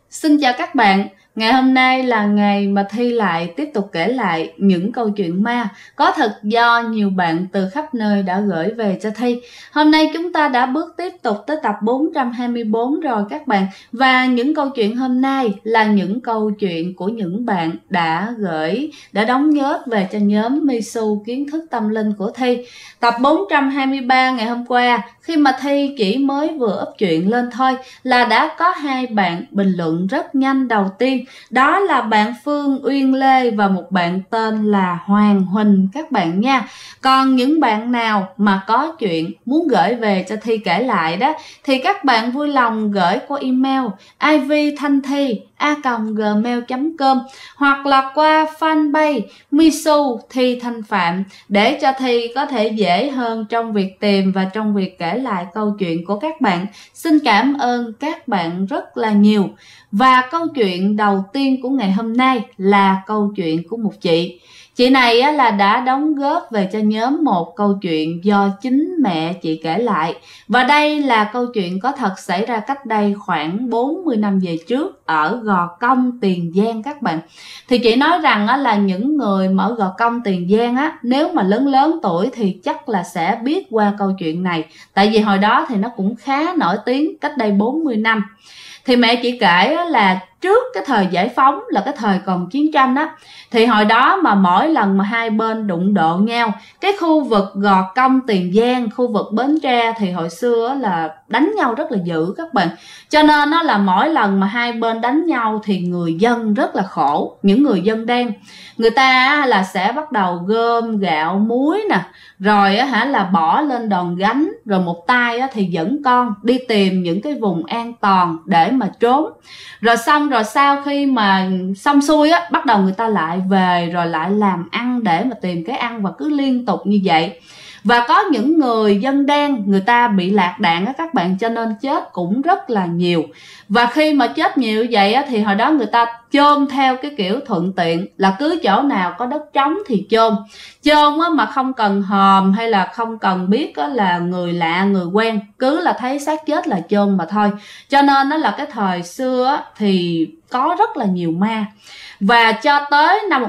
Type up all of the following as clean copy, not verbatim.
Xin chào các bạn, ngày hôm nay là ngày mà Thi lại tiếp tục kể lại những câu chuyện ma có thật do nhiều bạn từ khắp nơi đã gửi về cho Thi. Hôm nay chúng ta đã bước tiếp tục tới tập 424 rồi các bạn. Và những câu chuyện hôm nay là những câu chuyện của những bạn đã đóng góp về cho nhóm Misu kiến thức tâm linh của Thi. Tập 423 ngày hôm qua, khi mà Thi chỉ mới vừa up chuyện lên thôi là đã có hai bạn bình luận rất nhanh. Đầu tiên đó là bạn Phương Uyên Lê và một bạn tên là Hoàng Huỳnh các bạn nha. Còn những bạn nào mà có chuyện muốn gửi về cho Thi kể lại đó thì các bạn vui lòng gửi qua email ivthanthi@gmail.com hoặc là qua fanpage Misu Thi Thanh Phạm để cho Thi có thể dễ hơn trong việc tìm và trong việc kể lại câu chuyện của các bạn. Xin cảm ơn các bạn rất là nhiều. Và câu chuyện đầu tiên của ngày hôm nay là câu chuyện của một chị. Chị này là đã đóng góp về cho nhóm một câu chuyện do chính mẹ chị kể lại. Và đây là câu chuyện có thật xảy ra cách đây khoảng 40 năm về trước ở Gò Công, Tiền Giang các bạn. Thì chị nói rằng là những người mà ở Gò Công, Tiền Giang nếu mà lớn tuổi thì chắc là sẽ biết qua câu chuyện này. Tại vì hồi đó thì nó cũng khá nổi tiếng cách đây 40 năm. Thì mẹ chị kể là trước cái thời giải phóng là cái thời còn chiến tranh thì hồi đó mà mỗi lần mà hai bên đụng độ nhau, cái khu vực Gò Công, Tiền Giang, khu vực Bến Tre thì hồi xưa là đánh nhau rất là dữ các bạn. Cho nên là mỗi lần mà hai bên đánh nhau thì người dân rất là khổ. Những người dân đen, người ta là sẽ bắt đầu gom gạo muối nè, rồi là bỏ lên đòn gánh, rồi một tay thì dẫn con đi tìm những cái vùng an toàn để mà trốn. Rồi sau khi mà xong xuôi bắt đầu người ta lại về rồi lại làm ăn để mà tìm cái ăn, và cứ liên tục như vậy. Và có những người dân đen người ta bị lạc đạn các bạn, cho nên chết cũng rất là nhiều. Và khi mà chết nhiều vậy thì hồi đó người ta chôn theo cái kiểu thuận tiện, là cứ chỗ nào có đất trống thì chôn mà không cần hòm hay là không cần biết là người lạ người quen, cứ là thấy xác chết là chôn mà thôi. Cho nên nó là cái thời xưa thì có rất là nhiều ma. Và cho tới năm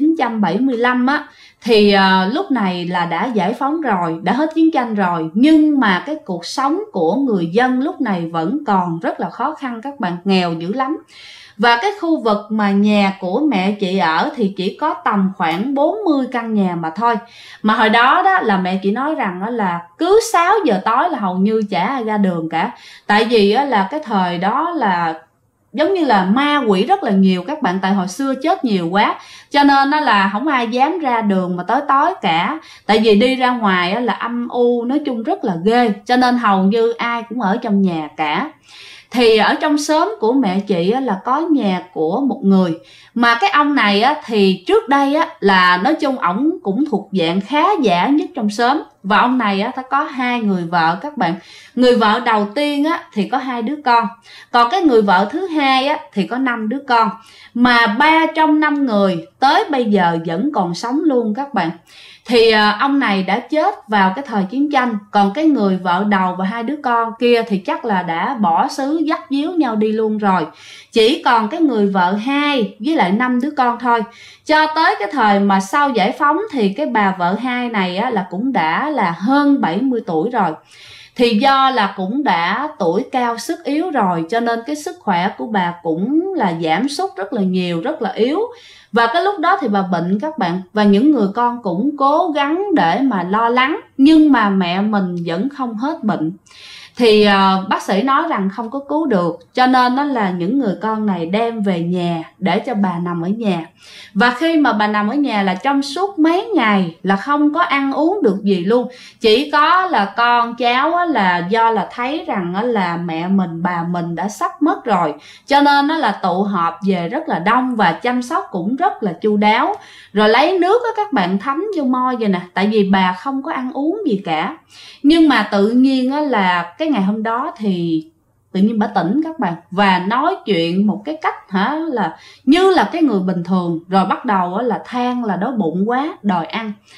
1975 thì lúc này là đã giải phóng rồi, đã hết chiến tranh rồi, nhưng mà cái cuộc sống của người dân lúc này vẫn còn rất là khó khăn các bạn, nghèo dữ lắm. Và cái khu vực mà nhà của mẹ chị ở thì chỉ có tầm khoảng 40 căn nhà mà thôi. Mà hồi đó là mẹ chị nói rằng là cứ 6 giờ tối là hầu như chả ai ra đường cả. Tại vì là cái thời đó là giống như là ma quỷ rất là nhiều các bạn, tại hồi xưa chết nhiều quá, cho nên là không ai dám ra đường mà tối cả. Tại vì đi ra ngoài là âm u, nói chung rất là ghê, cho nên hầu như ai cũng ở trong nhà cả. Thì ở trong xóm của mẹ chị là có nhà của một người, mà cái ông này thì trước đây là nói chung ổng cũng thuộc dạng khá giả nhất trong xóm. Và ông này ta có hai người vợ các bạn. Người vợ đầu tiên thì có 2 đứa con, còn cái người vợ thứ hai thì có 5 đứa con. Mà 3 trong 5 người tới bây giờ vẫn còn sống luôn các bạn. Thì ông này đã chết vào cái thời chiến tranh, còn cái người vợ đầu và 2 đứa con kia thì chắc là đã bỏ xứ dắt díu nhau đi luôn rồi. Chỉ còn cái người vợ 2 với lại 5 đứa con thôi. Cho tới cái thời mà sau giải phóng thì cái bà vợ 2 này là cũng đã là hơn 70 tuổi rồi. Thì do là cũng đã tuổi cao sức yếu rồi, cho nên cái sức khỏe của bà cũng là giảm sút rất là nhiều, rất là yếu. Và cái lúc đó thì bà bệnh các bạn, và những người con cũng cố gắng để mà lo lắng, nhưng mà mẹ mình vẫn không hết bệnh. Thì bác sĩ nói rằng không có cứu được, cho nên đó là những người con này đem về nhà để cho bà nằm ở nhà. Và khi mà bà nằm ở nhà là trong suốt mấy ngày là không có ăn uống được gì luôn. Chỉ có là con cháu là do là thấy rằng là mẹ mình, bà mình đã sắp mất rồi, cho nên nó là tụ họp về rất là đông và chăm sóc cũng rất là chu đáo. Rồi lấy nước các bạn thấm vô mo vậy nè, tại vì bà không có ăn uống gì cả. Nhưng mà tự nhiên là cái ngày hôm đó thì tự nhiên bà tỉnh các bạn, và nói chuyện một cái cách là như là cái người bình thường. Rồi bắt đầu là than là đói bụng quá, đòi ăn.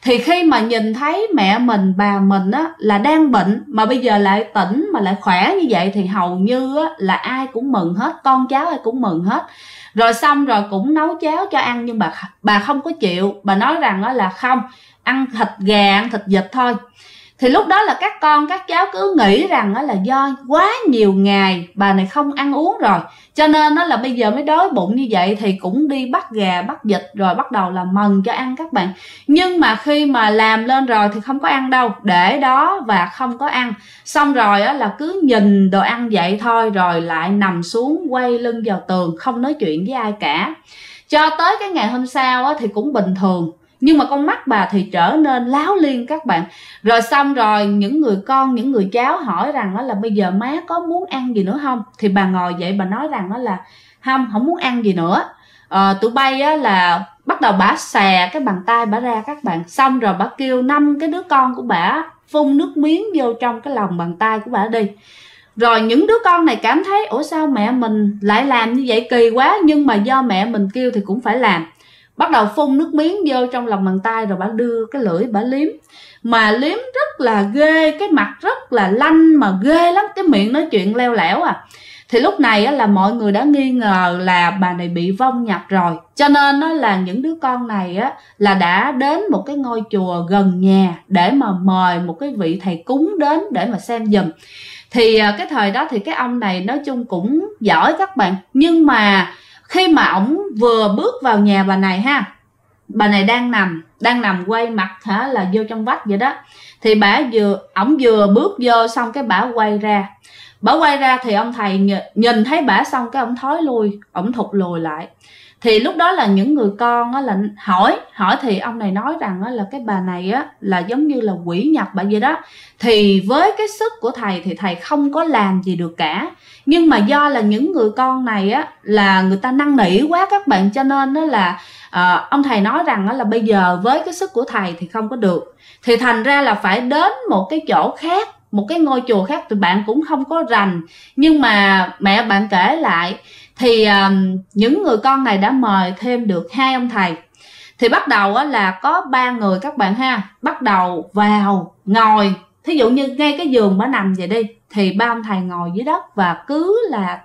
Thì khi mà nhìn thấy mẹ mình, bà mình á là đang bệnh mà bây giờ lại tỉnh mà lại khỏe như vậy thì hầu như á là ai cũng mừng hết, con cháu ai cũng mừng hết. Rồi xong rồi cũng nấu cháo cho ăn, nhưng bà không có chịu. Bà nói rằng á là không, ăn thịt gà, ăn thịt vịt thôi. Thì lúc đó là các con các cháu cứ nghĩ rằng là do quá nhiều ngày bà này không ăn uống rồi, cho nên là bây giờ mới đói bụng như vậy. Thì cũng đi bắt gà bắt vịt rồi bắt đầu là mần cho ăn các bạn. Nhưng mà khi mà làm lên rồi thì không có ăn đâu, để đó và không có ăn. Xong rồi là cứ nhìn đồ ăn vậy thôi, rồi lại nằm xuống quay lưng vào tường, không nói chuyện với ai cả. Cho tới cái ngày hôm sau thì cũng bình thường, nhưng mà con mắt bà thì trở nên láo liên các bạn. Rồi xong rồi những người con, những người cháu hỏi rằng là bây giờ má có muốn ăn gì nữa không? Thì bà ngồi dậy bà nói rằng là không muốn ăn gì nữa. Tụi bay là bắt đầu bả xè cái bàn tay bả ra các bạn. Xong rồi bả kêu 5 cái đứa con của bả phun nước miếng vô trong cái lòng bàn tay của bả đi. Rồi những đứa con này cảm thấy ủa sao mẹ mình lại làm như vậy, kỳ quá. Nhưng mà do mẹ mình kêu thì cũng phải làm. Bắt đầu phun nước miếng vô trong lòng bàn tay, rồi bà đưa cái lưỡi bà liếm. Mà liếm rất là ghê, cái mặt rất là lanh mà ghê lắm, cái miệng nói chuyện leo lẻo à. Thì lúc này là mọi người đã nghi ngờ là bà này bị vong nhập rồi. Cho nên là những đứa con này là đã đến một cái ngôi chùa gần nhà để mà mời một cái vị thầy cúng đến để mà xem giùm. Thì cái thời đó thì cái ông này nói chung cũng giỏi các bạn. Nhưng mà khi mà ổng vừa bước vào nhà bà này ha, bà này đang nằm quay mặt là vô trong vách vậy đó. Thì ổng vừa bước vô xong cái bả quay ra thì ông thầy nhìn thấy bả xong cái ổng thối lui, ổng thụt lùi lại. Thì lúc đó là những người con là hỏi thì ông này nói rằng là cái bà này là giống như là quỷ nhập bà vậy đó. Thì với cái sức của thầy thì thầy không có làm gì được cả. Nhưng mà do là những người con này là người ta năn nỉ quá các bạn, cho nên là ông thầy nói rằng là bây giờ với cái sức của thầy thì không có được. Thì thành ra là phải đến một cái chỗ khác, một cái ngôi chùa khác. Thì bạn cũng không có rành, nhưng mà mẹ bạn kể lại thì những người con này đã mời thêm được 2 ông thầy. Thì bắt đầu là có 3 người các bạn ha, bắt đầu vào ngồi. Thí dụ như ngay cái giường bà nằm vậy đi, thì 3 ông thầy ngồi dưới đất và cứ là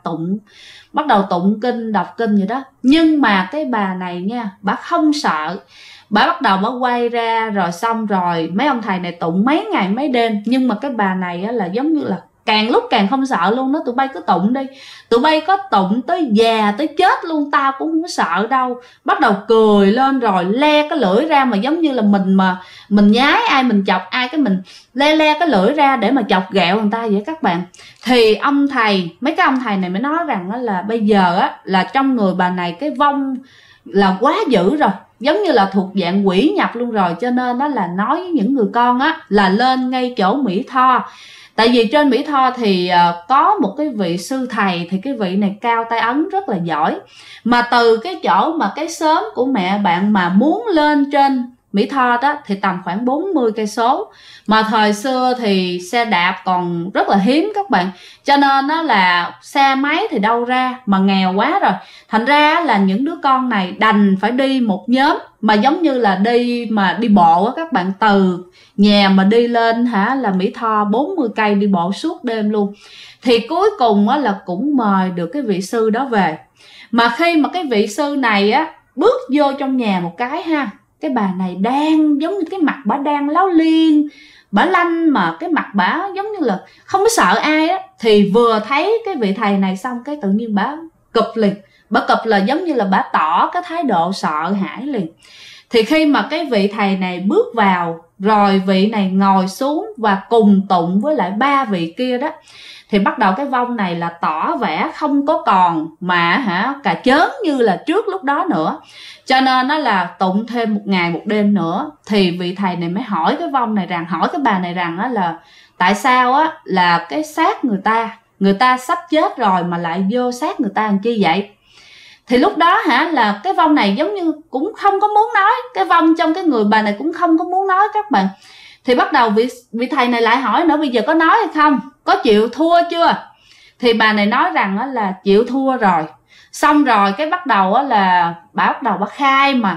bắt đầu tụng kinh, đọc kinh vậy đó. Nhưng mà cái bà này nha, bà không sợ. Bà bắt đầu bà quay ra, rồi xong rồi mấy ông thầy này tụng mấy ngày mấy đêm. Nhưng mà cái bà này là giống như là càng lúc càng không sợ luôn đó. Tụi bay cứ tụng đi, tụi bay có tụng tới già tới chết luôn tao cũng không sợ đâu. Bắt đầu cười lên rồi le cái lưỡi ra, mà giống như là mình nhái ai, mình chọc ai cái mình le cái lưỡi ra để mà chọc ghẹo người ta vậy các bạn. Thì mấy cái ông thầy này mới nói rằng là bây giờ là trong người bà này cái vong là quá dữ rồi, giống như là thuộc dạng quỷ nhập luôn rồi. Cho nên là nói với những người con là lên ngay chỗ Mỹ Tho. Tại vì trên Mỹ Tho thì có một cái vị sư thầy, thì cái vị này cao tay ấn rất là giỏi. Mà từ cái chỗ mà cái xóm của mẹ bạn mà muốn lên trên Mỹ Tho đó thì tầm khoảng 40 cây số. Mà thời xưa thì xe đạp còn rất là hiếm các bạn. Cho nên là xe máy thì đâu ra, mà nghèo quá rồi. Thành ra là những đứa con này đành phải đi một nhóm, mà giống như là đi bộ các bạn, từ nhà mà đi lên là Mỹ Tho 40 cây, đi bộ suốt đêm luôn. Thì cuối cùng là cũng mời được cái vị sư đó về. Mà khi mà cái vị sư này bước vô trong nhà một cái ha, cái bà này đang giống như cái mặt bà đang láo liên, bà lanh, mà cái mặt bà giống như là không có sợ ai á. Thì vừa thấy cái vị thầy này xong cái tự nhiên bà cụp liền. Bà cụp là giống như là bà tỏ cái thái độ sợ hãi liền. Thì khi mà cái vị thầy này bước vào, rồi vị này ngồi xuống và cùng tụng với lại 3 vị kia đó, thì bắt đầu cái vong này là tỏ vẻ không có còn mà cà chớn như là trước lúc đó nữa. Cho nên nó là tụng thêm 1 ngày 1 đêm nữa. Thì vị thầy này mới hỏi cái vong này rằng, hỏi cái bà này rằng là tại sao là cái xác người ta sắp chết rồi mà lại vô xác người ta làm chi vậy. Thì lúc đó là cái vong này giống như cũng không có muốn nói, cái vong trong cái người bà này cũng không có muốn nói các bạn. Thì bắt đầu vị thầy này lại hỏi nữa, bây giờ có nói hay không, có chịu thua chưa. Thì bà này nói rằng là chịu thua rồi. Xong rồi cái bắt đầu là bà khai mà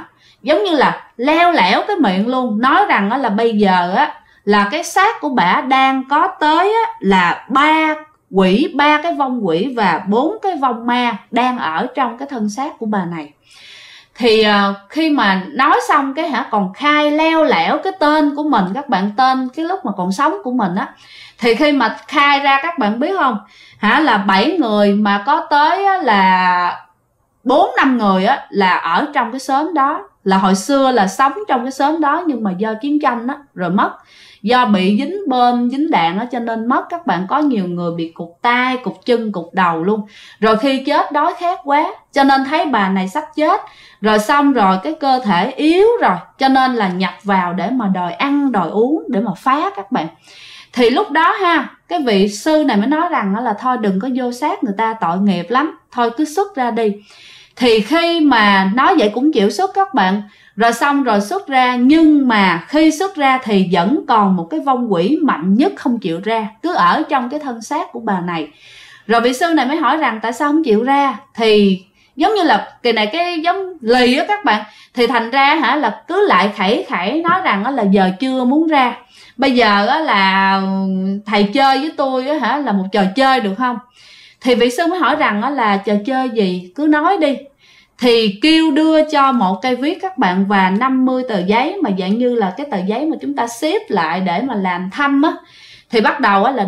giống như là leo lẻo cái miệng luôn, nói rằng là bây giờ là cái xác của bả đang có tới là 3 quỷ, 3 cái vong quỷ và 4 cái vong ma đang ở trong cái thân xác của bà này. Thì khi mà nói xong cái còn khai leo lẻo cái tên của mình, các bạn, tên cái lúc mà còn sống của mình thì khi mà khai ra, các bạn biết không là 7 người mà có tới là 4-5 người là ở trong cái xóm đó, là hồi xưa là sống trong cái xóm đó, nhưng mà do chiến tranh rồi mất, do bị dính bom dính đạn cho nên mất. Các bạn, có nhiều người bị cụt tay, cụt chân, cụt đầu luôn. Rồi khi chết đói khát quá cho nên thấy bà này sắp chết rồi, xong rồi cái cơ thể yếu rồi cho nên là nhập vào để mà đòi ăn đòi uống, để mà phá các bạn. Thì lúc đó cái vị sư này mới nói rằng là thôi đừng có vô sát người ta, tội nghiệp lắm, thôi cứ xuất ra đi. Thì khi mà nói vậy cũng chịu xuất các bạn. Rồi xong rồi xuất ra, nhưng mà khi xuất ra thì vẫn còn một cái vong quỷ mạnh nhất không chịu ra, cứ ở trong cái thân xác của bà này. Rồi vị sư này mới hỏi rằng tại sao không chịu ra. Thì giống như là kỳ này cái giống lì các bạn. Thì thành ra là cứ lại khẩy khẩy nói rằng là giờ chưa muốn ra, bây giờ là thầy chơi với tôi là một trò chơi được không. Thì vị sư mới hỏi rằng là trò chơi gì, cứ nói đi. Thì kêu đưa cho một cây viết các bạn, và 50 tờ giấy mà dạng như là cái tờ giấy mà chúng ta xếp lại để mà làm thăm Thì bắt đầu là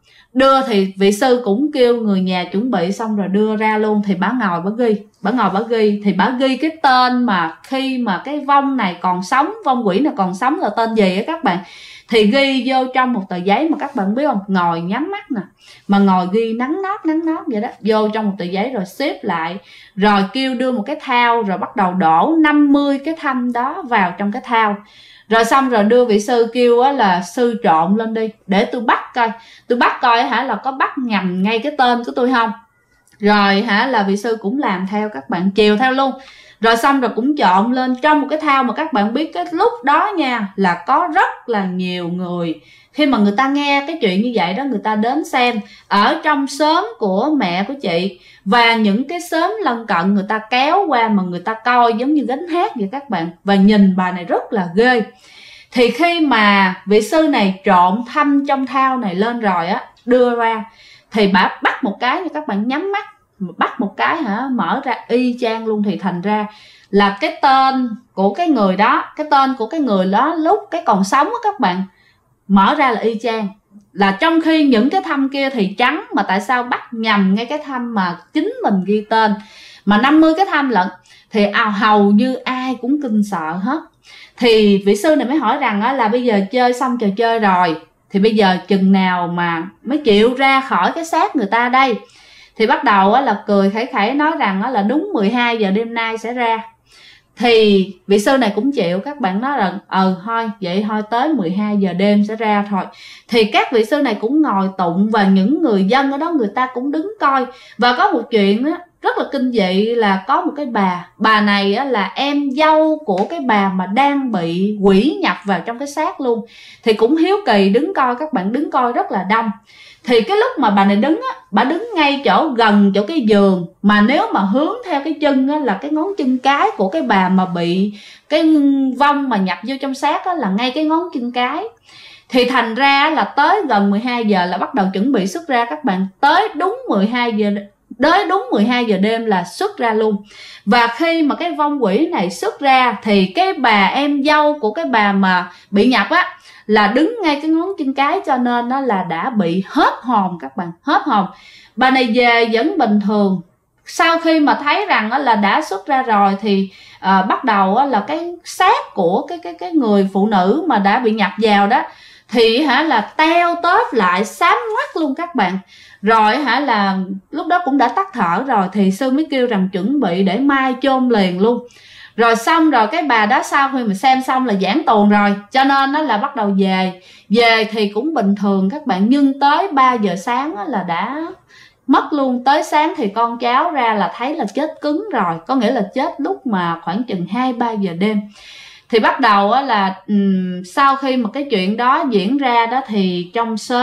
đưa thì vị sư cũng kêu người nhà chuẩn bị xong rồi đưa ra luôn. Thì bả ngồi bả ghi, thì bả ghi cái tên mà khi mà cái vong này còn sống, vong quỷ này còn sống là tên gì các bạn. Thì ghi vô trong một tờ giấy mà các bạn biết không, ngồi nhắm mắt nè, mà ngồi ghi nắn nót vậy đó, vô trong một tờ giấy rồi xếp lại, rồi kêu đưa một cái thao, rồi bắt đầu đổ 50 cái thăm đó vào trong cái thao. Rồi xong rồi đưa vị sư kêu là sư trộn lên đi để tôi bắt coi là có bắt nhầm ngay cái tên của tôi không. Rồi là vị sư cũng làm theo, các bạn chiều theo luôn. Rồi xong rồi cũng trộn lên trong một cái thao mà các bạn biết cái lúc đó nha, là có rất là nhiều người, khi mà người ta nghe cái chuyện như vậy đó, người ta đến xem ở trong xóm của mẹ của chị và những cái xóm lân cận, người ta kéo qua mà người ta coi giống như gánh hát vậy các bạn, và nhìn bà này rất là ghê. Thì khi mà vị sư này trộn thăm trong thao này lên rồi đưa ra, thì bà bắt một cái, như các bạn nhắm mắt bắt một cái mở ra y chang luôn. Thì thành ra là cái tên của cái người đó, cái tên của cái người đó lúc cái còn sống các bạn, mở ra là y chang. Là trong khi những cái thăm kia thì trắng, mà tại sao bắt nhầm ngay cái thăm mà chính mình ghi tên, mà 50 cái thăm lận. Thì hầu như ai cũng kinh sợ hết. Thì vị sư này mới hỏi rằng là bây giờ chơi xong trò chơi rồi, thì bây giờ chừng nào mà mới chịu ra khỏi cái xác người ta đây. Thì bắt đầu là cười khẩy khẩy nói rằng là đúng 12 giờ đêm nay sẽ ra. Thì vị sư này cũng chịu, các bạn nói rằng thôi vậy thôi, tới 12 giờ đêm sẽ ra thôi. Thì các vị sư này cũng ngồi tụng, và những người dân ở đó người ta cũng đứng coi. Và có một chuyện rất là kinh dị, là có một cái bà này là em dâu của cái bà mà đang bị quỷ nhập vào trong cái xác luôn. Thì cũng hiếu kỳ đứng coi, các bạn, đứng coi rất là đông. Thì cái lúc mà bà này đứng bà đứng ngay chỗ gần chỗ cái giường, mà nếu mà hướng theo cái chân là cái ngón chân cái của cái bà mà bị cái vong mà nhập vô trong xác là ngay cái ngón chân cái. Thì thành ra là tới gần 12 giờ là bắt đầu chuẩn bị xuất ra, các bạn. Tới đúng 12 giờ đêm là xuất ra luôn. Và khi mà cái vong quỷ này xuất ra thì cái bà em dâu của cái bà mà bị nhập là đứng ngay cái ngón chân cái, cho nên nó là đã bị hết hồn, các bạn, hết hồn. Bà này về vẫn bình thường. Sau khi mà thấy rằng là đã xuất ra rồi thì bắt đầu là cái xác của cái người phụ nữ mà đã bị nhập vào đó thì là teo tóp lại, xám ngoắt luôn, các bạn. Rồi là lúc đó cũng đã tắt thở rồi, thì sư mới kêu rằng chuẩn bị để mai chôn liền luôn. Rồi xong rồi cái bà đó sau khi mà xem xong là giảng tuồng rồi, cho nên nó là bắt đầu về thì cũng bình thường, các bạn. Nhưng tới 3 giờ sáng là đã mất luôn. Tới sáng thì con cháu ra là thấy là chết cứng rồi, có nghĩa là chết lúc mà khoảng chừng 2-3 giờ đêm. Thì bắt đầu là sau khi mà cái chuyện đó diễn ra đó, thì trong xóm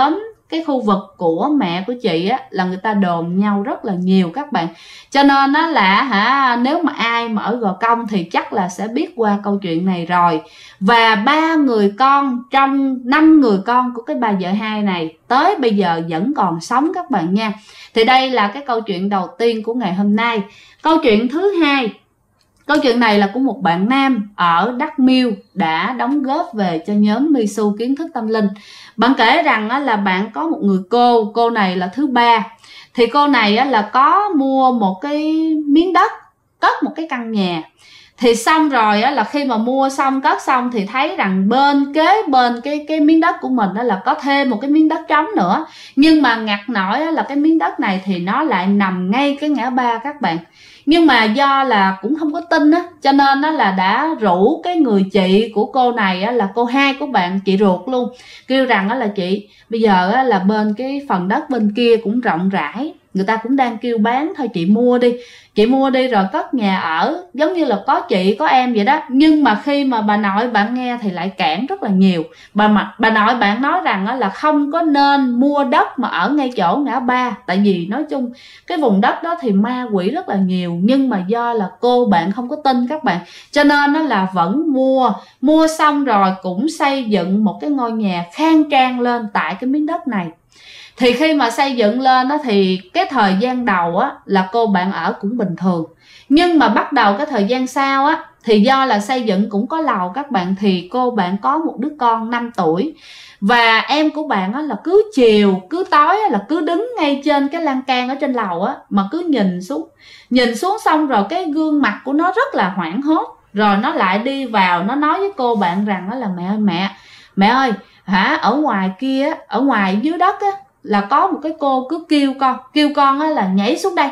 cái khu vực của mẹ của chị á là người ta đồn nhau rất là nhiều các bạn. Cho nên nó là nếu mà ai mà ở Gò Công thì chắc là sẽ biết qua câu chuyện này rồi. Và 3 người con trong 5 người con của cái bà vợ hai này tới bây giờ vẫn còn sống các bạn nha. Thì đây là cái câu chuyện đầu tiên của ngày hôm nay. Câu chuyện thứ hai, câu chuyện này là của một bạn nam ở Đắk Miêu đã đóng góp về cho nhóm Misu Kiến Thức Tâm Linh. Bạn kể rằng là bạn có một người cô này là thứ ba. Thì cô này là có mua một cái miếng đất, cất một cái căn nhà. Thì xong rồi là khi mà mua xong, cất xong thì thấy rằng kế bên cái miếng đất của mình là có thêm một cái miếng đất trống nữa. Nhưng mà ngặt nổi là cái miếng đất này thì nó lại nằm ngay cái ngã ba các bạn. Nhưng mà do là cũng không có tin á, cho nên là đã rủ cái người chị của cô này là cô hai của bạn, chị ruột luôn, kêu rằng là chị bây giờ là bên cái phần đất bên kia cũng rộng rãi, người ta cũng đang kêu bán thôi, chị mua đi rồi cất nhà ở, giống như là có chị có em vậy đó. Nhưng mà khi mà bà nội bạn nghe thì lại cản rất là nhiều. Bà nội bạn nói rằng là không có nên mua đất mà ở ngay chỗ ngã ba, tại vì nói chung cái vùng đất đó thì ma quỷ rất là nhiều. Nhưng mà do là cô bạn không có tin các bạn, cho nên là vẫn mua xong rồi cũng xây dựng một cái ngôi nhà khang trang lên tại cái miếng đất này. Thì khi mà xây dựng lên thì cái thời gian đầu là cô bạn ở cũng bình thường. Nhưng mà bắt đầu cái thời gian sau thì do là xây dựng cũng có lầu các bạn, thì cô bạn có một đứa con 5 tuổi. Và em của bạn là cứ chiều cứ tối là cứ đứng ngay trên cái lan can ở trên lầu mà cứ nhìn xuống xong rồi cái gương mặt của nó rất là hoảng hốt. Rồi nó lại đi vào, nó nói với cô bạn rằng là mẹ ơi ở ngoài kia, ở ngoài dưới đất là có một cái cô cứ kêu con là nhảy xuống đây,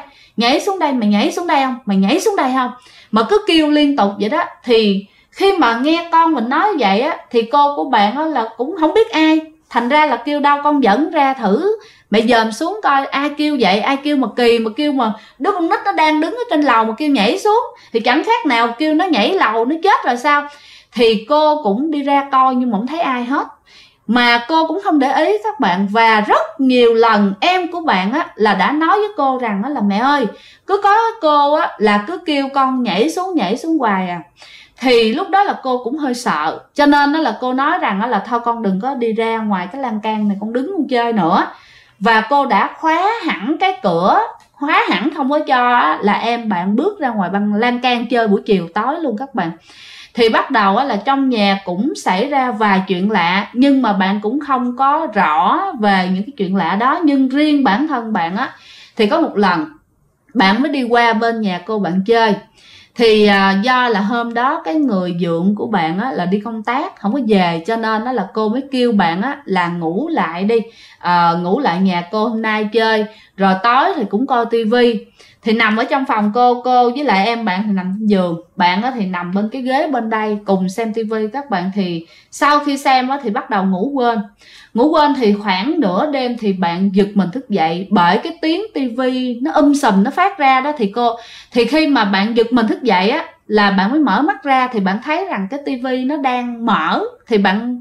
mày nhảy xuống đây không, mà cứ kêu liên tục vậy đó. Thì khi mà nghe con mình nói vậy thì cô của bạn là cũng không biết ai, thành ra là kêu đâu con dẫn ra thử, mày dòm xuống coi ai kêu vậy, ai kêu mà kỳ, mà kêu mà đứa con nít nó đang đứng ở trên lầu mà kêu nhảy xuống thì chẳng khác nào kêu nó nhảy lầu nó chết rồi sao. Thì cô cũng đi ra coi nhưng mà không thấy ai hết, mà cô cũng không để ý các bạn. Và rất nhiều lần em của bạn là đã nói với cô rằng là mẹ ơi, cứ có cô là cứ kêu con nhảy xuống hoài à. Thì lúc đó là cô cũng hơi sợ, cho nên là cô nói rằng là thôi con đừng có đi ra ngoài cái lan can này, con đứng con chơi nữa. Và cô đã khóa hẳn cái cửa, khóa hẳn không có cho là em bạn bước ra ngoài bằng lan can chơi buổi chiều tối luôn các bạn. Thì bắt đầu là trong nhà cũng xảy ra vài chuyện lạ, nhưng mà bạn cũng không có rõ về những cái chuyện lạ đó. Nhưng riêng bản thân bạn thì có một lần bạn mới đi qua bên nhà cô bạn chơi. Thì do là hôm đó cái người dượng của bạn là đi công tác không có về, cho nên là cô mới kêu bạn là ngủ lại đi, ngủ lại nhà cô hôm nay chơi, rồi tối thì cũng coi tivi. Thì nằm ở trong phòng cô với lại em bạn thì nằm trên giường, bạn thì nằm bên cái ghế bên đây cùng xem tivi các bạn. Thì sau khi xem thì bắt đầu ngủ quên thì khoảng nửa đêm thì bạn giật mình thức dậy bởi cái tiếng tivi nó sùm nó phát ra đó. Thì khi mà bạn giật mình thức dậy là bạn mới mở mắt ra thì bạn thấy rằng cái tivi nó đang mở. Thì bạn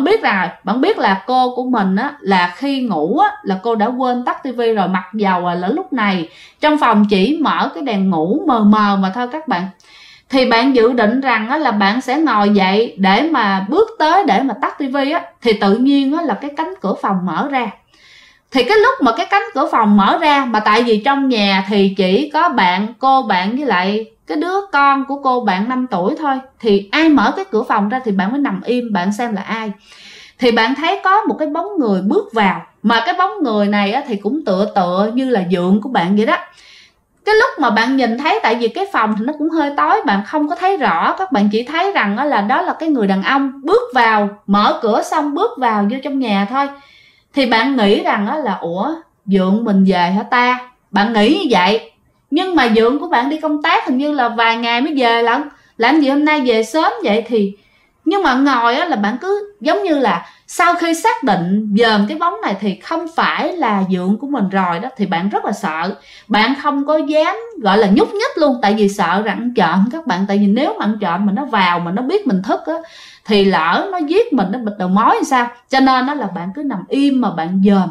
biết là cô của mình là khi ngủ là cô đã quên tắt tivi rồi, mặc dầu là lúc này trong phòng chỉ mở cái đèn ngủ mờ mờ mà thôi các bạn. Thì bạn dự định rằng là bạn sẽ ngồi dậy để mà bước tới để mà tắt tivi thì tự nhiên là cái cánh cửa phòng mở ra. Thì cái lúc mà cái cánh cửa phòng mở ra, mà tại vì trong nhà thì chỉ có cô bạn với lại cái đứa con của cô bạn 5 tuổi thôi, thì ai mở cái cửa phòng ra thì bạn mới nằm im, bạn xem là ai. Thì bạn thấy có một cái bóng người bước vào, mà cái bóng người này thì cũng tựa như là dượng của bạn vậy đó. Cái lúc mà bạn nhìn thấy, tại vì cái phòng thì nó cũng hơi tối, bạn không có thấy rõ, các bạn chỉ thấy rằng là đó là cái người đàn ông bước vào, mở cửa xong bước vào vô trong nhà thôi. Thì bạn nghĩ rằng là ủa, dượng mình về hả ta? Bạn nghĩ như vậy. Nhưng mà dượng của bạn đi công tác hình như là vài ngày mới về lận, làm gì hôm nay về sớm vậy? Thì nhưng mà ngồi là bạn cứ giống như là sau khi xác định dòm cái bóng này thì không phải là dượng của mình rồi đó, thì bạn rất là sợ. Bạn không có dám gọi là nhúc nhích luôn, tại vì sợ rằng ăn trộm các bạn. Tại vì nếu mà ăn trộm mà nó vào mà nó biết mình thức thì lỡ nó giết mình, nó bịt đầu mối hay sao. Cho nên là bạn cứ nằm im mà bạn dòm.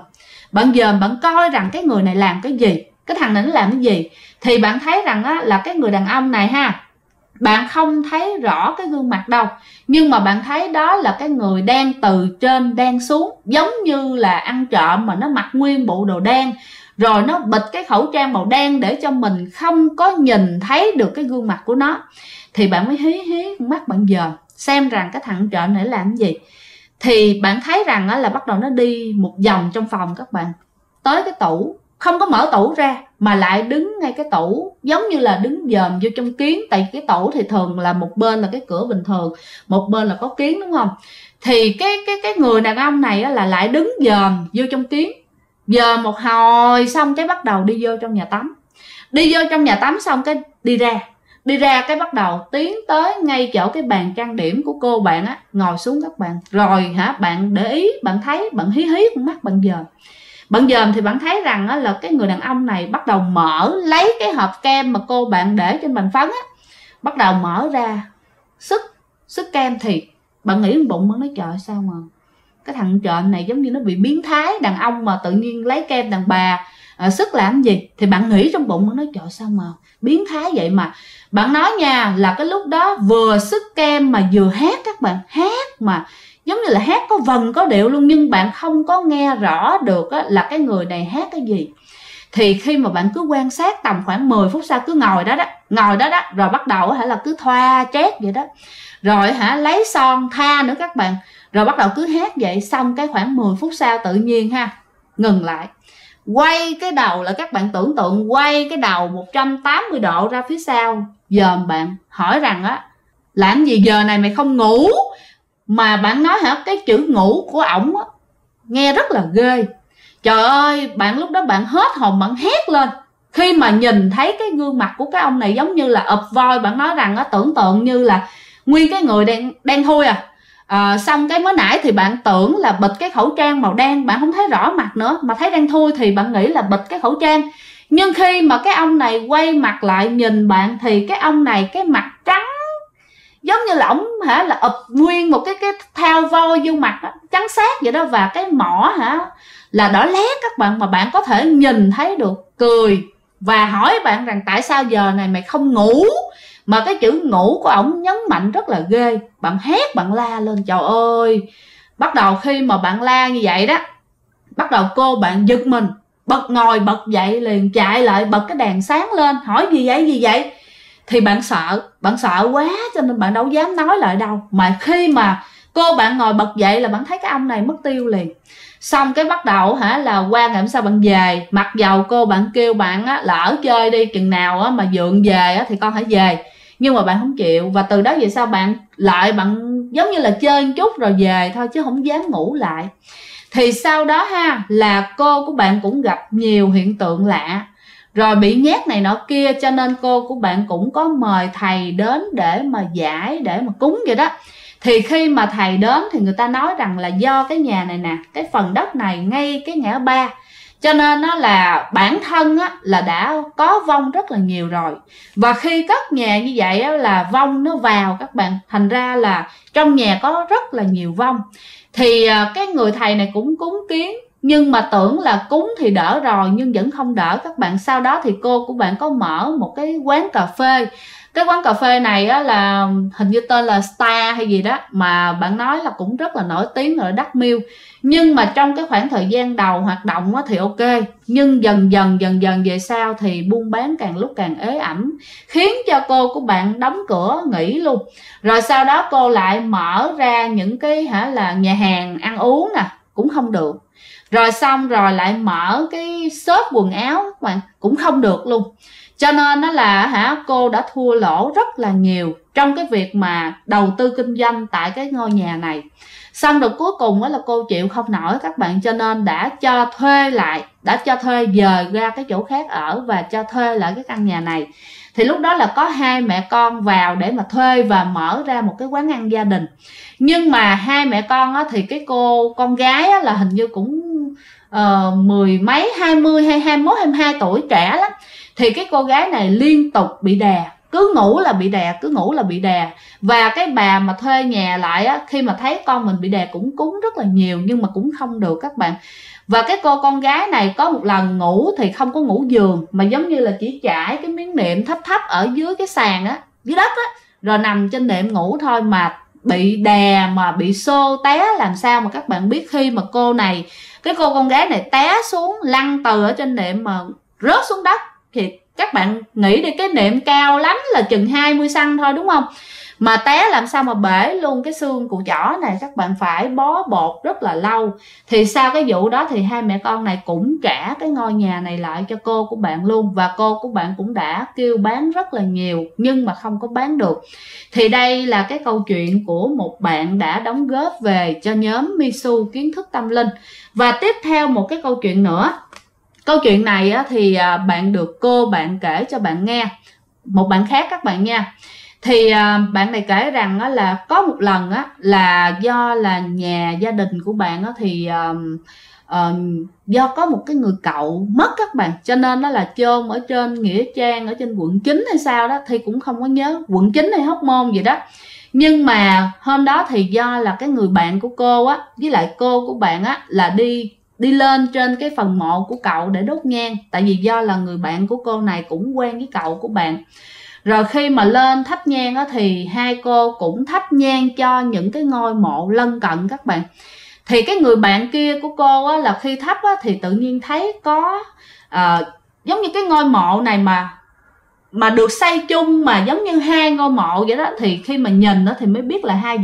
bạn dòm bạn coi rằng cái người này làm cái gì, cái thằng này nó làm cái gì, thì bạn thấy rằng á, là cái người đàn ông này ha, bạn không thấy rõ cái gương mặt đâu, nhưng mà bạn thấy đó là cái người đang từ trên đang xuống, giống như là ăn trộm mà nó mặc nguyên bộ đồ đen, rồi nó bịt cái khẩu trang màu đen để cho mình không có nhìn thấy được cái gương mặt của nó. Thì bạn mới hí con mắt bạn dòm xem rằng cái thằng trộm này làm cái gì. Thì bạn thấy rằng là bắt đầu nó đi một vòng trong phòng các bạn, tới cái tủ, không có mở tủ ra mà lại đứng ngay cái tủ, giống như là đứng dòm vô trong kiến. Tại cái tủ thì thường là một bên là cái cửa bình thường, một bên là có kiến, đúng không? Thì cái người đàn ông này là lại đứng dòm vô trong kiến, dòm một hồi xong cái bắt đầu đi vô trong nhà tắm. Đi vô trong nhà tắm xong cái đi ra cái bắt đầu tiến tới ngay chỗ cái bàn trang điểm của cô bạn á, ngồi xuống các bạn. Rồi bạn để ý, bạn thấy, bạn hí con mắt bạn dòm. Bạn dòm thì bạn thấy rằng á, là cái người đàn ông này bắt đầu lấy cái hộp kem mà cô bạn để trên bàn phấn á, bắt đầu mở ra sức kem. Thì bạn nghĩ trong bụng, bạn nói trời sao mà cái thằng trộm này giống như nó bị biến thái, đàn ông mà tự nhiên lấy kem đàn bà sức làm gì. Thì bạn nghĩ trong bụng, bạn nói trời sao mà biến thái vậy. Mà bạn nói nha, là cái lúc đó vừa sức kem mà vừa hát các bạn, hát mà giống như là hát có vần có điệu luôn, nhưng bạn không có nghe rõ được á, là cái người này hát cái gì. Thì khi mà bạn cứ quan sát tầm khoảng 10 phút sau, cứ ngồi đó rồi bắt đầu là cứ thoa chét vậy đó, rồi lấy son tha nữa các bạn, rồi bắt đầu cứ hát vậy. Xong cái khoảng 10 phút sau tự nhiên ngừng lại, quay cái đầu là các bạn tưởng tượng quay cái đầu 180 độ ra phía sau, dòm bạn hỏi rằng á, làm gì giờ này mày không ngủ? Mà bạn nói cái chữ ngủ của ổng á, nghe rất là ghê. Trời ơi, bạn lúc đó bạn hết hồn, bạn hét lên khi mà nhìn thấy cái gương mặt của cái ông này giống như là ập voi. Bạn nói rằng tưởng tượng như là nguyên cái người đen thui xong cái mới nãy thì bạn tưởng là bịt cái khẩu trang màu đen, bạn không thấy rõ mặt nữa mà thấy đen thui thì bạn nghĩ là bịt cái khẩu trang. Nhưng khi mà cái ông này quay mặt lại nhìn bạn thì cái ông này cái mặt trắng, giống như là ổng là ụp nguyên một cái thao voi vô mặt đó, trắng xác vậy đó. Và cái mỏ là đỏ lét các bạn, mà bạn có thể nhìn thấy được, cười và hỏi bạn rằng tại sao giờ này mày không ngủ. Mà cái chữ ngủ của ổng nhấn mạnh rất là ghê. Bạn hét, bạn la lên, trời ơi. Bắt đầu khi mà bạn la như vậy đó, bắt đầu cô bạn giật mình, bật dậy liền, chạy lại bật cái đèn sáng lên, hỏi gì vậy. Thì bạn sợ quá cho nên bạn đâu dám nói lại đâu. Mà khi mà cô bạn ngồi bật dậy là bạn thấy cái ông này mất tiêu liền. Xong cái bắt đầu là qua ngày hôm sau bạn về, mặc dầu cô bạn kêu bạn là ở chơi đi, chừng nào mà dượng về thì con hãy về. Nhưng mà bạn không chịu, và từ đó về sau bạn giống như là chơi một chút rồi về thôi, chứ không dám ngủ lại. Thì sau đó là cô của bạn cũng gặp nhiều hiện tượng lạ, rồi bị nhát này nọ kia, cho nên cô của bạn cũng có mời thầy đến để mà giải, để mà cúng vậy đó. Thì khi mà thầy đến thì người ta nói rằng là do cái nhà này nè, cái phần đất này ngay cái ngã ba, cho nên nó là bản thân là đã có vong rất là nhiều rồi. Và khi cất nhà như vậy là vong nó vào các bạn, thành ra là trong nhà có rất là nhiều vong. Thì cái người thầy này cũng cúng kiến, nhưng mà tưởng là cúng thì đỡ rồi nhưng vẫn không đỡ các bạn. Sau đó thì cô của bạn có mở một cái quán cà phê. Cái quán cà phê này là hình như tên là Star hay gì đó, mà bạn nói là cũng rất là nổi tiếng ở Đắk Miêu. Nhưng mà trong cái khoảng thời gian đầu hoạt động thì ok, nhưng dần dần về sau thì buôn bán càng lúc càng ế ẩm, khiến cho cô của bạn đóng cửa nghỉ luôn. Rồi sau đó cô lại mở ra những cái là nhà hàng ăn uống nè, cũng không được. Rồi xong rồi lại mở cái shop quần áo các bạn, cũng không được luôn. Cho nên nó là cô đã thua lỗ rất là nhiều trong cái việc mà đầu tư kinh doanh tại cái ngôi nhà này. Xong rồi cuối cùng là cô chịu không nổi các bạn, cho nên đã cho thuê dời ra cái chỗ khác ở và cho thuê lại cái căn nhà này. Thì lúc đó là có hai mẹ con vào để mà thuê và mở ra một cái quán ăn gia đình. Nhưng mà hai mẹ con thì cái cô con gái là hình như cũng mười mấy, 20 hay 21, 22 tuổi, trẻ lắm. Thì cái cô gái này liên tục bị đè, cứ ngủ là bị đè. Và cái bà mà thuê nhà lại khi mà thấy con mình bị đè cũng cúng rất là nhiều, nhưng mà cũng không được các bạn. Và cái cô con gái này có một lần ngủ thì không có ngủ giường, mà giống như là chỉ trải cái miếng nệm thấp thấp ở dưới cái sàn á, dưới đất á, rồi nằm trên nệm ngủ thôi, mà bị đè mà bị xô té. Làm sao mà các bạn biết khi mà cái cô con gái này té xuống, lăn từ ở trên nệm mà rớt xuống đất, thì các bạn nghĩ đi, cái nệm cao lắm là chừng 20 cm thôi đúng không, mà té làm sao mà bể luôn cái xương cụ chỏ này, các bạn phải bó bột rất là lâu. Thì sau cái vụ đó thì hai mẹ con này cũng trả cái ngôi nhà này lại cho cô của bạn luôn, và cô của bạn cũng đã kêu bán rất là nhiều nhưng mà không có bán được. Thì đây là cái câu chuyện của một bạn đã đóng góp về cho nhóm Misu kiến thức tâm linh. Và tiếp theo một cái câu chuyện nữa. Câu chuyện này thì bạn được cô bạn kể cho bạn nghe, một bạn khác các bạn nha. Thì bạn này kể rằng là có một lần là do là nhà gia đình của bạn thì do có một cái người cậu mất các bạn, cho nên nó là chôn ở trên nghĩa trang ở trên quận 9 hay sao đó, thì cũng không có nhớ quận 9 hay Hóc Môn gì đó. Nhưng mà hôm đó thì do là cái người bạn của cô với lại cô của bạn là đi lên trên cái phần mộ của cậu để đốt nhang, tại vì do là người bạn của cô này cũng quen với cậu của bạn. Rồi khi mà lên thắp nhang thì hai cô cũng thắp nhang cho những cái ngôi mộ lân cận các bạn. Thì cái người bạn kia của cô là khi thắp thì tự nhiên thấy có giống như cái ngôi mộ này mà được xây chung mà giống như hai ngôi mộ vậy đó. Thì khi mà nhìn thì mới biết là hai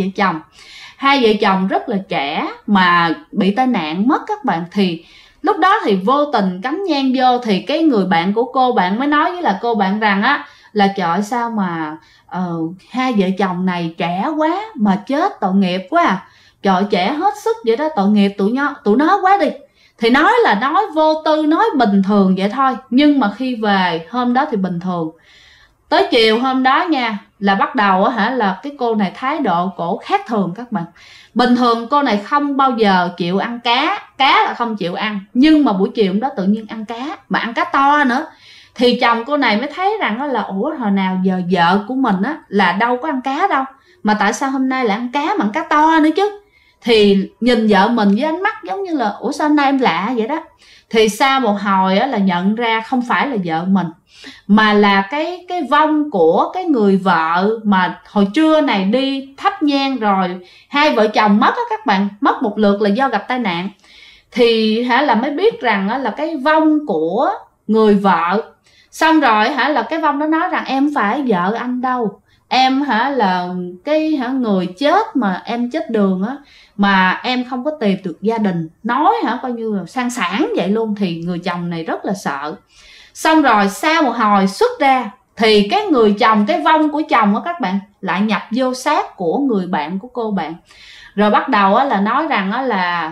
vợ chồng rất là trẻ mà bị tai nạn mất các bạn. Thì lúc đó thì vô tình cắm nhang vô, thì cái người bạn của cô bạn mới nói với là cô bạn rằng là trời sao mà hai vợ chồng này trẻ quá mà chết, tội nghiệp quá à. Trời, trẻ hết sức vậy đó, tội nghiệp tụi nó quá đi. Thì nói là nói vô tư, nói bình thường vậy thôi. Nhưng mà khi về hôm đó thì bình thường. Tới chiều hôm đó nha, là bắt đầu là cái cô này thái độ cổ khác thường các bạn. Bình thường cô này không bao giờ chịu ăn cá là không chịu ăn. Nhưng mà buổi chiều hôm đó tự nhiên ăn cá, mà ăn cá to nữa. Thì chồng cô này mới thấy rằng là ủa, hồi nào giờ vợ của mình là đâu có ăn cá đâu, mà tại sao hôm nay lại ăn cá mà ăn cá to nữa chứ. Thì nhìn vợ mình với ánh mắt giống như là ủa sao hôm nay em lạ vậy đó. Thì sau một hồi là nhận ra không phải là vợ mình, mà là cái vong của cái người vợ mà hồi trưa này đi thắp nhang rồi hai vợ chồng mất các bạn, mất một lượt là do gặp tai nạn. Thì là mới biết rằng là cái vong của người vợ. Xong rồi là cái vong đó nói rằng em không phải vợ anh đâu, em là cái người chết mà em chết đường mà em không có tìm được gia đình. Nói coi như là sang sản vậy luôn. Thì người chồng này rất là sợ. Xong rồi sau một hồi xuất ra thì cái người chồng, cái vong của chồng các bạn lại nhập vô xác của người bạn của cô bạn. Rồi bắt đầu là nói rằng là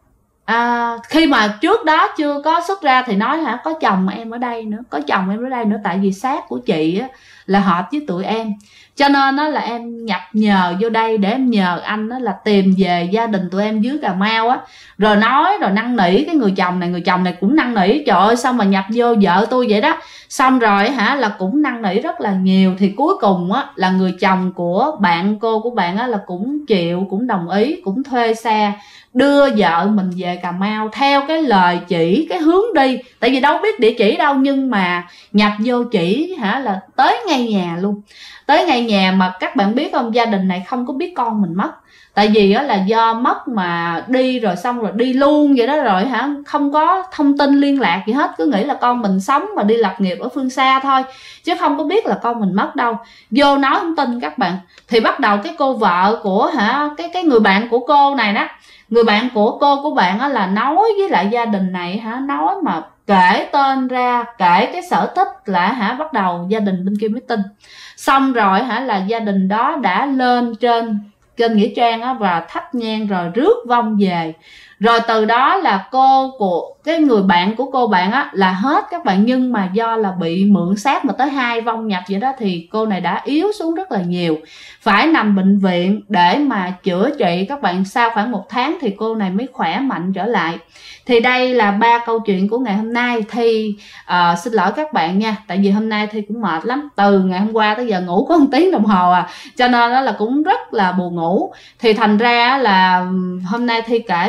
khi mà trước đó chưa có xuất ra thì nói có chồng em ở đây nữa, tại vì xác của chị là hợp với tụi em, cho nên là em nhập nhờ vô đây để em nhờ anh là tìm về gia đình tụi em dưới Cà Mau Rồi nói rồi năn nỉ cái người chồng này cũng năn nỉ, trời ơi sao mà nhập vô vợ tôi vậy đó. Xong rồi là cũng năn nỉ rất là nhiều. Thì cuối cùng là người chồng của bạn, cô của bạn là cũng chịu, cũng đồng ý, cũng thuê xe đưa vợ mình về Cà Mau theo cái lời chỉ, cái hướng đi. Tại vì đâu biết địa chỉ đâu, nhưng mà nhập vô chỉ là tới ngay nhà luôn. Tới ngay nhà mà các bạn biết không, gia đình này không có biết con mình mất. Tại vì là do mất mà đi rồi xong rồi đi luôn vậy đó, rồi không có thông tin liên lạc gì hết, cứ nghĩ là con mình sống mà đi lập nghiệp ở phương xa thôi, chứ không có biết là con mình mất đâu. Vô nói không tin các bạn. Thì bắt đầu cái cô vợ của cái người bạn của cô này đó, người bạn của cô của bạn là nói với lại gia đình này nói mà kể tên ra, kể cái sở thích là bắt đầu gia đình bên kia mới tin. Xong rồi là gia đình đó đã lên trên nghĩa trang và thắp nhang rồi rước vong về. Rồi từ đó là cô của cái người bạn của cô bạn là hết các bạn. Nhưng mà do là bị mượn xác mà tới 2 vong nhập vậy đó, thì cô này đã yếu xuống rất là nhiều, phải nằm bệnh viện để mà chữa trị các bạn. Sau khoảng 1 tháng thì cô này mới khỏe mạnh trở lại. Thì đây là 3 câu chuyện của ngày hôm nay. Thì xin lỗi các bạn nha, tại vì hôm nay Thi cũng mệt lắm, từ ngày hôm qua tới giờ ngủ có 1 tiếng đồng hồ cho nên là cũng rất là buồn ngủ. Thì thành ra là hôm nay Thi kể cũng không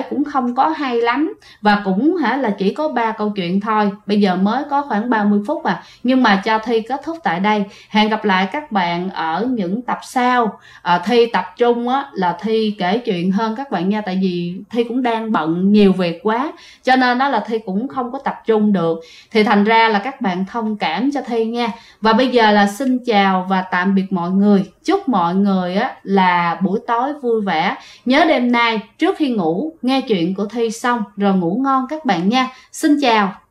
không có hay lắm, và cũng là chỉ có 3 câu chuyện thôi, bây giờ mới có khoảng 30 phút nhưng mà cho Thi kết thúc tại đây. Hẹn gặp lại các bạn ở những tập sau. Thi tập trung là Thi kể chuyện hơn các bạn nha, tại vì Thi cũng đang bận nhiều việc quá, cho nên đó là Thi cũng không có tập trung được, thì thành ra là các bạn thông cảm cho Thi nha. Và bây giờ là xin chào và tạm biệt mọi người. Chúc mọi người là buổi tối vui vẻ. Nhớ đêm nay trước khi ngủ nghe chuyện của Thi xong rồi ngủ ngon các bạn nha. Xin chào.